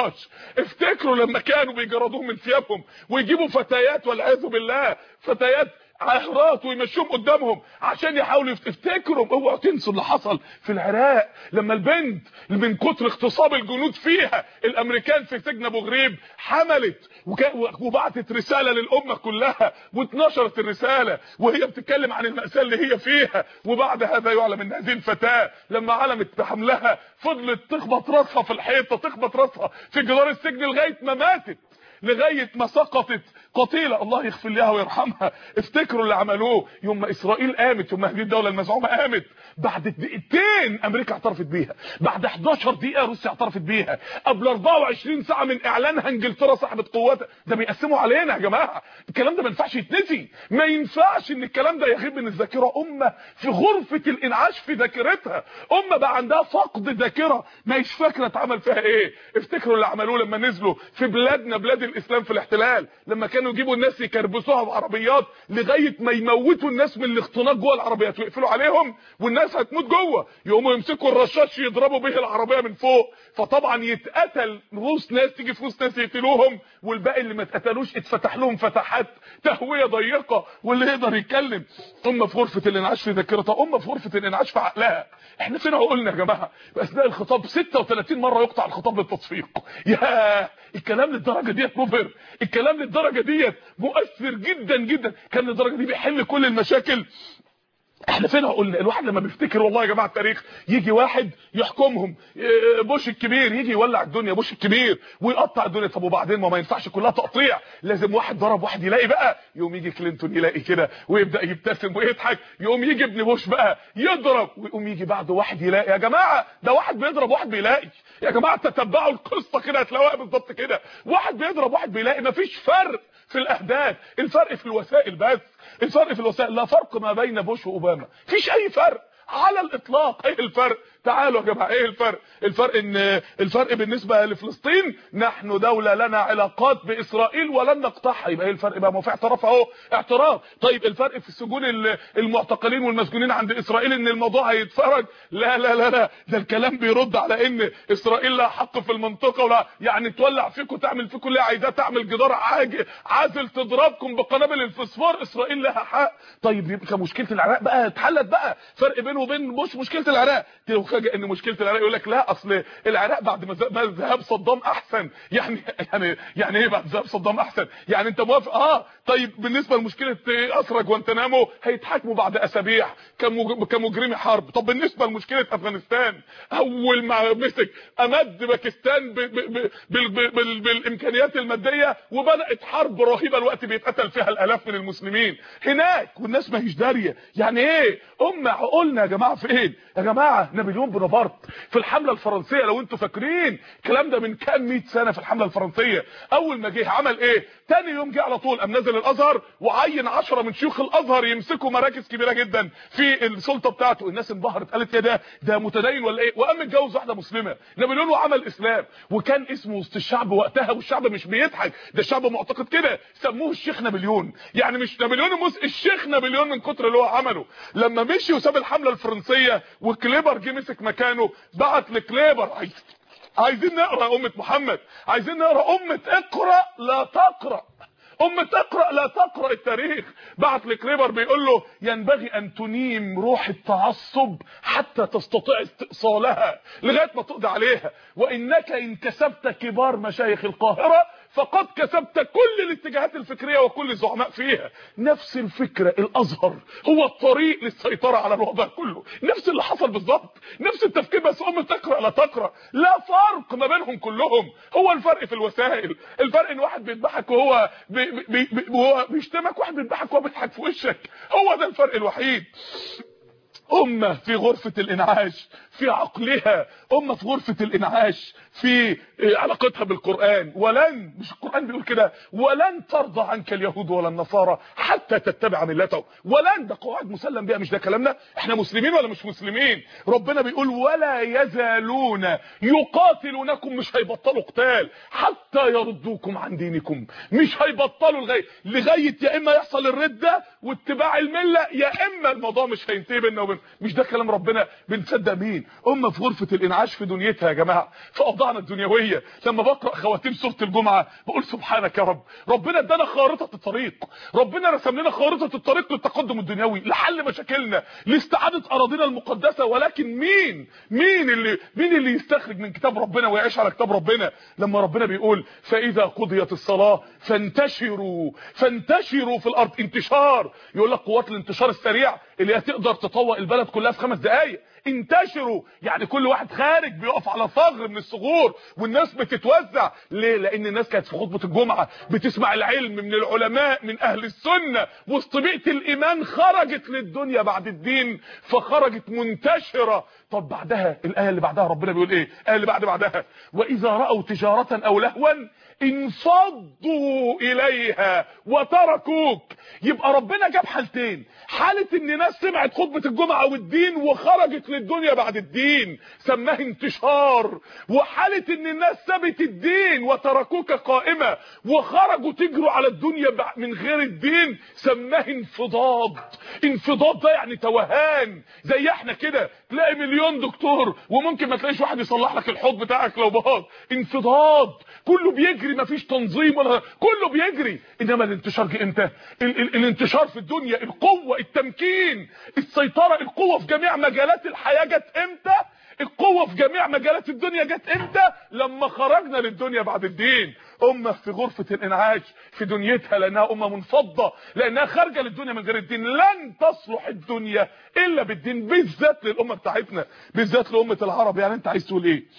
2014 افتكروا لما كانوا بيجردوهم من ثيابهم ويجيبوا فتيات والعياذ بالله، فتيات عهرات ويمشوهم قدامهم عشان يحاولوا افتكروا. اوعوا تنسوا اللي حصل في العراق لما البنت من كتر اغتصاب الجنود فيها الامريكان في سجن ابو غريب حملت وبعتت رساله للامه كلها، واتنشرت الرساله وهي بتتكلم عن المأساة اللي هي فيها. وبعد هذا يعلم ان هذه الفتاه لما علمت بحملها فضلت تخبط راسها في الحيطه، تخبط راسها في جدار السجن لغايه ما ماتت، لغايه ما سقطت قتيله. الله يغفر لها ويرحمها. افتكروا اللي عملوه يوم ما اسرائيل قامت، يوم ما هذه الدوله المزعومه قامت، بعد دقيقتين امريكا اعترفت بيها، بعد 11 دقيقه روسيا اعترفت بيها، قبل 24 ساعه من اعلانها انجلترا صاحبه قوات. ده بيقسموا علينا يا جماعه، الكلام ده ما ينفعش يتنسي، ما ينفعش ان الكلام ده يغيب من الذاكره. امه في غرفه الانعاش في ذاكرتها، امه بقى عندها فقد ذاكره، ما هيش فاكره اتعمل فيها ايه. افتكروا اللي عملوه لما نزلوا في بلادنا، بلاد الاسلام في الاحتلال، لما كانوا يجيبوا الناس يكربسوها بعربيات لغايه ما يموتوا الناس من الاختناق جوه العربيات ويقفلوا عليهم والناس هتموت جوه، يقوموا يمسكوا الرشاش يضربوا به العربيه من فوق، فطبعا يتقتل روس ناس، تيجي في روس ناس يقتلوهم، والباقي اللي ما اتقتلوش اتفتح لهم فتحات تهويه ضيقه واللي يقدر يتكلم. امه في غرفه الانعاش في ذاكرتها، امه في غرفه الانعاش في عقلها. احنا فين عقولنا يا جماعه؟ باثناء الخطاب 36 مره يقطع الخطاب للتصفيق. يا الكلام للدرجه ديت مبهر، الكلام للدرجه ديت مؤثر جدا جدا، كان للدرجه دي بيحل كل المشاكل. احنا فين عقولنا؟ الواحد لما بيفتكر والله يا جماعه التاريخ، يجي واحد يحكمهم، بوش الكبير يجي يولع الدنيا، بوش الكبير ويقطع الدنيا. طب وبعدين ما ينفعش كلها تقطيع، لازم واحد ضرب واحد يلاقي بقى، يقوم يجي كلينتون يلاقي كده ويبدا يبتسم ويضحك، يقوم يجي ابن بوش بقى يضرب، ويقوم يجي بعده واحد يلاقي. يا جماعه ده واحد بيضرب واحد بيلاقي، يا جماعه تتبعوا القصه كده هتلاقوها بالظبط كده، واحد بيضرب واحد بيلاقي. مفيش فرق في الاهداف، الفرق في الوسائل بس، الفرق في الوسائل. لا فرق ما بين بوش واوباما، مفيش اي فرق على الاطلاق. ايه الفرق؟ تعالوا يا جماعه، ايه الفرق؟ الفرق بالنسبه لفلسطين، نحن دوله لنا علاقات باسرائيل ولن نقطعها. يبقى ايه الفرق بقى؟ ما في اعتراف اهو، اعتراف. طيب الفرق في السجون المعتقلين والمسجونين عند اسرائيل ان الموضوع هيتفرج؟ لا لا لا لا، ده الكلام بيرد على ان اسرائيل لها حق في المنطقه، ولا يعني تولع فيكم تعمل فيكم اللي عايزاه، تعمل جدار عازل تضربكم بقنابل الفسفور، اسرائيل لها حق. طيب يبقى مشكله العراق بقى اتحلت بقى، فرق بينه وبين بوش مشكله العراق. تفاجئ ان مشكله العراق يقول لك لا اصل العراق بعد ما ذهاب صدام احسن. يعني ايه بعد ذهاب صدام احسن؟ يعني انت موافق؟ طيب بالنسبه لمشكله اسرى جوانتنامو هيتحاكموا بعد اسابيع كمجرمي حرب. طب بالنسبه لمشكله افغانستان، اول ما مسك امد باكستان بالامكانيات الماديه وبدات حرب رهيبه الوقت بيتقتل فيها الالاف من المسلمين هناك والناس ما هيش داريه. يعني ايه؟ عقولنا يا جماعه فين يا جماعه؟ نابليون بونابرت في الحمله الفرنسيه، لو انتوا فاكرين الكلام ده من كام 100 سنه، في الحمله الفرنسيه اول ما جه عمل ايه؟ تاني يوم جه على طول قام نزل الازهر وعين 10 من شيوخ الازهر يمسكوا مراكز كبيره جدا في السلطه بتاعته. الناس انبهرت، قالت ايه ده متدين ولا ايه؟ وقام متجوز واحده مسلمه. نابليون وعمل اسلام، وكان اسمه وسط الشعب وقتها، والشعب مش بيضحك، ده الشعب معتقد كده، سموه الشيخ نابليون. يعني مش نابليون الشيخ نابليون من كتر اللي هو عمله. لما مشي وساب الحمله الفرنسيه وكليبر جه مسك مكانه، بعت لكليبر عايزين نقرا يا امه محمد، عايزين نقرا امه اقرا لا تقرا، امه اقرا لا تقرا التاريخ. بعت لكليبر بيقول له ينبغي ان تنيم روح التعصب حتى تستطيع استئصالها لغايه ما تقضي عليها، وانك ان كسبت كبار مشايخ القاهره فقد كسبت كل الاتجاهات الفكريه وكل الزعماء فيها. نفس الفكره، الازهر هو الطريق للسيطره على الوضع كله، نفس اللي حصل بالظبط، نفس التفكير، بس تقرا لا تقرا، لا فرق ما بينهم كلهم. هو الفرق في الوسائل، الفرق ان واحد بيضحك وهو وهو بيشتمك، واحد بيضحك وهو بيضحك في وشك، هو ده الفرق الوحيد. امه في غرفه الانعاش في عقلها، امه في غرفه الانعاش في علاقتها بالقران. ولن، مش القران بيقول كده، ولن ترضى عنك اليهود ولا النصارى حتى تتبع ملتهم. ولن، ده قواعد مسلم بها، مش ده كلامنا احنا مسلمين ولا مش مسلمين؟ ربنا بيقول ولا يزالون يقاتلونكم، مش هيبطلوا قتال حتى يردوكم عن دينكم، مش هيبطلوا لغايه يا اما يحصل الرده واتباع المله، يا اما الموضوع مش هينتهي بيننا وبين. مش ده كلام ربنا؟ بنصدق مين؟ الدين. امه في غرفه الانعاش في دنيتها يا جماعه، في اوضاعنا الدنيويه. لما بقرا خواتيم سوره الجمعه بقول سبحانك يا رب، ربنا ادانا خارطه الطريق، ربنا رسم لنا خارطه الطريق للتقدم الدنيوي، لحل مشاكلنا، لاستعاده اراضينا المقدسه. ولكن مين اللي يستخرج من كتاب ربنا ويعيش على كتاب ربنا؟ لما ربنا بيقول فاذا قضيت الصلاه فانتشروا في الارض. انتشار، يقول لك قوات الانتشار السريع اللي هتقدر تطوق البلد كلها في 5 دقائق. انتشروا يعني كل واحد خارج بيقف على ثغر من الثغور والناس بتتوزع. ليه؟ لان الناس كانت في خطبه الجمعه بتسمع العلم من العلماء من اهل السنه، وسط بيئه الايمان خرجت للدنيا بعد الدين، فخرجت منتشره. طب بعدها الايه اللي بعدها ربنا بيقول ايه؟ الايه اللي بعدها واذا راوا تجاره او لهوا انفضوا اليها وتركوك. يبقى ربنا جاب حالتين، حاله ان ناس سمعت خطبه الجمعه والدين وخرجت للدنيا بعد الدين سماه انتشار، وحاله ان الناس سابت الدين وتركوك قائمه وخرجوا تجروا على الدنيا من غير الدين سماه انفضاض. انفضاض ده يعني توهان. زي احنا كده تلاقي مليون دكتور وممكن ما تلاقيش واحد يصلح لك الحوض بتاعك لو باظ. انفضاض، كله بيجري، مفيش تنظيم ولا كله بيجري. انما الانتشار جه امتى؟ الانتشار في الدنيا، القوه، التمكين، السيطره، القوه في جميع مجالات الحياه جت امتى؟ القوه في جميع مجالات الدنيا جت امتى؟ لما خرجنا للدنيا بعد الدين. امه في غرفه الانعاش في دنيتها لانها امه منفضه، لانها خارجه للدنيا من غير الدين. لن تصلح الدنيا الا بالدين، بالذات للامه بتاعتنا، بالذات لامه العرب. يعني انت عايز تقول ايه؟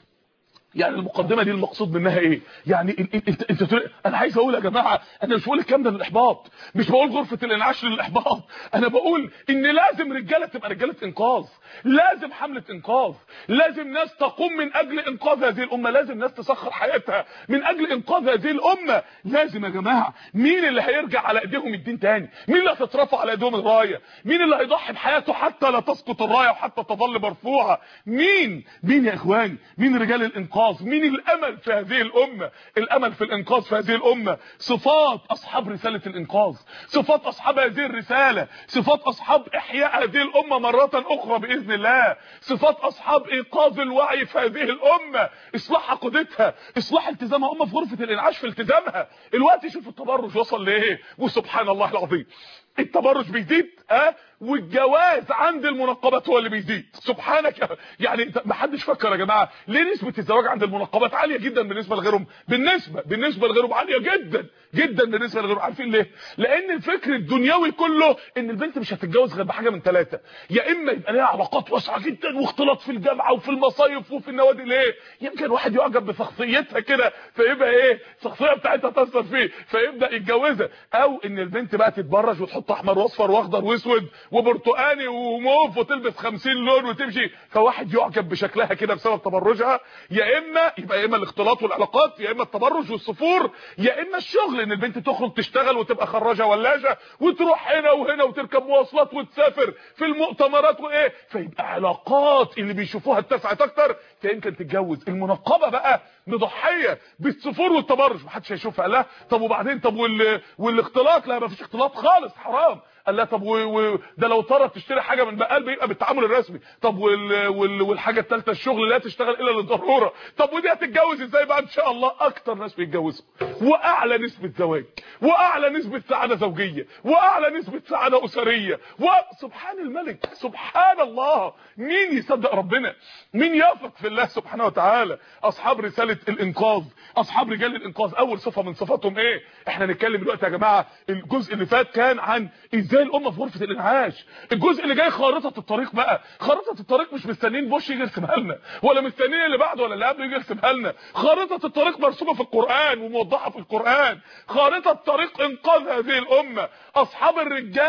يعني المقدمه دي المقصود منها ايه؟ يعني انت انا عايز اقول يا جماعه، انا مش بقول الكلام ده للاحباط، مش بقول غرفه الانعاش للاحباط، انا بقول ان لازم رجاله تبقى رجاله انقاذ، لازم حمله انقاذ، لازم ناس تقوم من اجل انقاذ هذه الامه، لازم ناس تسخر حياتها من اجل انقاذ هذه الامه. لازم يا جماعه. مين اللي هيرجع على ايديهم الدين تاني؟ مين اللي هتترفع على ايديهم الرايه؟ مين اللي هيضحي بحياته حتى لا تسقط الرايه وحتى تظل مرفوعه؟ مين يا اخواني؟ مين رجال الانقاذ؟ مين الامل في هذه الامه؟ الامل في الانقاذ في هذه الامه صفات اصحاب رساله الانقاذ، صفات اصحاب هذه الرساله، صفات اصحاب احياء هذه الامه مره اخرى باذن الله، صفات اصحاب ايقاظ الوعي في هذه الامه، اصلاح عقيدتها، اصلاح التزامها. امه في غرفه الانعاش في التزامها. الوقت شوف التبرج وصل لايه، وسبحان الله العظيم التبرج بيزيد والجواز عند المنقبات هو اللي بيزيد. سبحانك، يعني ما حدش فكر يا جماعه ليه نسبه الزواج عند المنقبات عاليه جدا بالنسبه لغيرهم؟ بالنسبه لغيرهم عاليه جدا بالنسبه لغيرهم. عارفين ليه؟ لان الفكر الدنيوي كله ان البنت مش هتتجوز غير بحاجه من 3، يا اما يبقى ليها علاقات واسعه جدا واختلاط في الجامعه وفي المصايف وفي النوادي. ليه؟ يمكن واحد يعجب بشخصيتها كده فيبقى ايه، الشخصيه بتاعتها تاثر فيه فيبدا يتجوزها، او ان البنت بقى تتبرج وتحط احمر واصفر واخضر واسود وبرتقاني وموف وتلبس 50 لون وتمشي، فواحد يعجب بشكلها كده بسبب تبرجها. يا اما الاختلاط والعلاقات، يا اما التبرج والصفور، يا اما الشغل، ان البنت تخرج تشتغل وتبقى خراجه ولاجه وتروح هنا وهنا وتركب مواصلات وتسافر في المؤتمرات وايه، فيبقى علاقات اللي بيشوفوها اتسعت اكتر فيمكن تتجوز. المنقبه بقى مضحيه بالصفور والتبرج، محدش هيشوفها. لا طب وبعدين، طب والاختلاط؟ لا مفيش اختلاط خالص، حرام. قال لا طب ده لو طلب تشتري حاجه من بقال بيبقى بالتعامل الرسمي. طب والحاجه الثالثه الشغل لا تشتغل الا للضروره. طب ودي هتتجوز ازاي بقى؟ ان شاء الله اكتر ناس بيتجوزوا واعلى نسبه زواج واعلى نسبه سعاده زوجيه واعلى نسبه سعاده اسريه، وسبحان الملك سبحان الله. مين يصدق ربنا؟ مين يثق في الله سبحانه وتعالى؟ اصحاب رساله الانقاذ، اصحاب رجال الانقاذ، اول صفه من صفاتهم ايه؟ احنا هنتكلم دلوقتي يا جماعه. الجزء اللي فات كان عن ازاي الامه في غرفه الانعاش، الجزء اللي جاي خارطه الطريق بقى. خارطه الطريق مش مستنيين بوش يجي يرسمها لنا، ولا مستنيين اللي بعده ولا اللي قبله يجي يرسمها لنا. خارطه الطريق مرسومه في القران وموضحه في القران. خارطه طريق انقاذ هذه الامه، اصحاب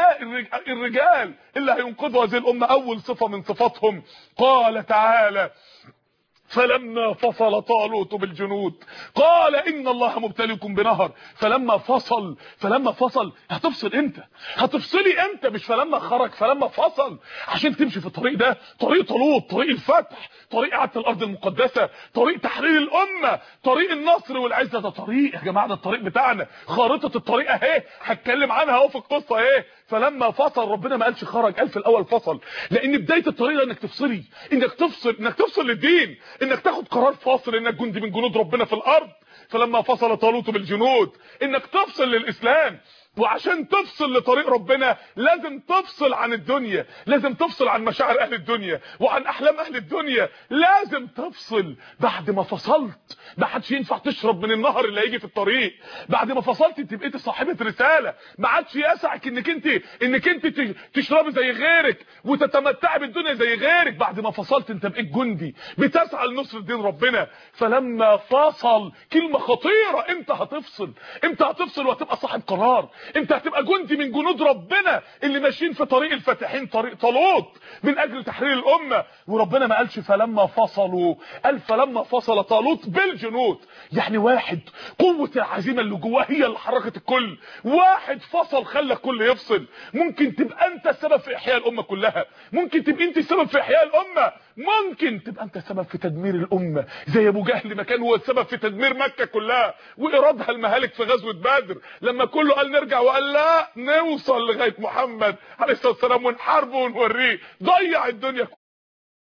الرجال اللي هينقذوا هذه الامه. اول صفه من صفاتهم قال تعالى فلما فصل طالوت بالجنود قال ان الله مبتليكم بنهر. فلما فصل هتفصل امتى؟ هتفصلي امتى؟ مش فلما خرج، فلما فصل. عشان تمشي في الطريق ده، طريق طالوت، طريق الفتح، طريق اعاده الارض المقدسه، طريق تحرير الامه، طريق النصر والعزه. ده طريق يا جماعه، ده الطريق بتاعنا، خارطه الطريق اهي، هتكلم عنها اهو في القصه اهي. فلما فصل، ربنا ما قالش خرج، قال في الاول فصل، لان بدايه الطريق ده انك تفصلي، انك تفصل للدين، انك تاخد قرار فاصل، انك جندي من جنود ربنا في الارض. فلما فصل طالوت بالجنود، انك تفصل للاسلام. وعشان تفصل لطريق ربنا لازم تفصل عن الدنيا، لازم تفصل عن مشاعر اهل الدنيا وعن احلام اهل الدنيا، لازم تفصل. بعد ما فصلت ما حدش ينفع تشرب من النهر اللي هيجي في الطريق. بعد ما فصلت انت بقيت صاحبه رساله، ما عادش يسعك انك انت تشربي زي غيرك وتتمتعي بالدنيا زي غيرك. بعد ما فصلت انت بقيت جندي بتسعى لنصر دين ربنا. فلما فصل، كلمه خطيره. امتى هتفصل وهتبقى صاحب قرار؟ انت هتبقى جندي من جنود ربنا اللي ماشيين في طريق الفاتحين، طريق طالوت، من اجل تحرير الامه. وربنا ما قالش فلما فصلوا، قال فلما فصل طالوت بالجنود. يعني واحد قوه العزيمه اللي جواه هي اللي حركت الكل، واحد فصل خلى الكل يفصل. ممكن تبقى انت السبب في احياء الامه كلها، ممكن تبقى انت السبب في احياء الامه، ممكن تبقى انت السبب في تدمير الامه زي ابو جهل ما كان هو السبب في تدمير مكه كلها وايرادها المهالك في غزوه بدر، لما كله قال نرجع وقال لا، نوصل لغايه محمد عليه الصلاه والسلام ونحاربه ونوريه، ضيع الدنيا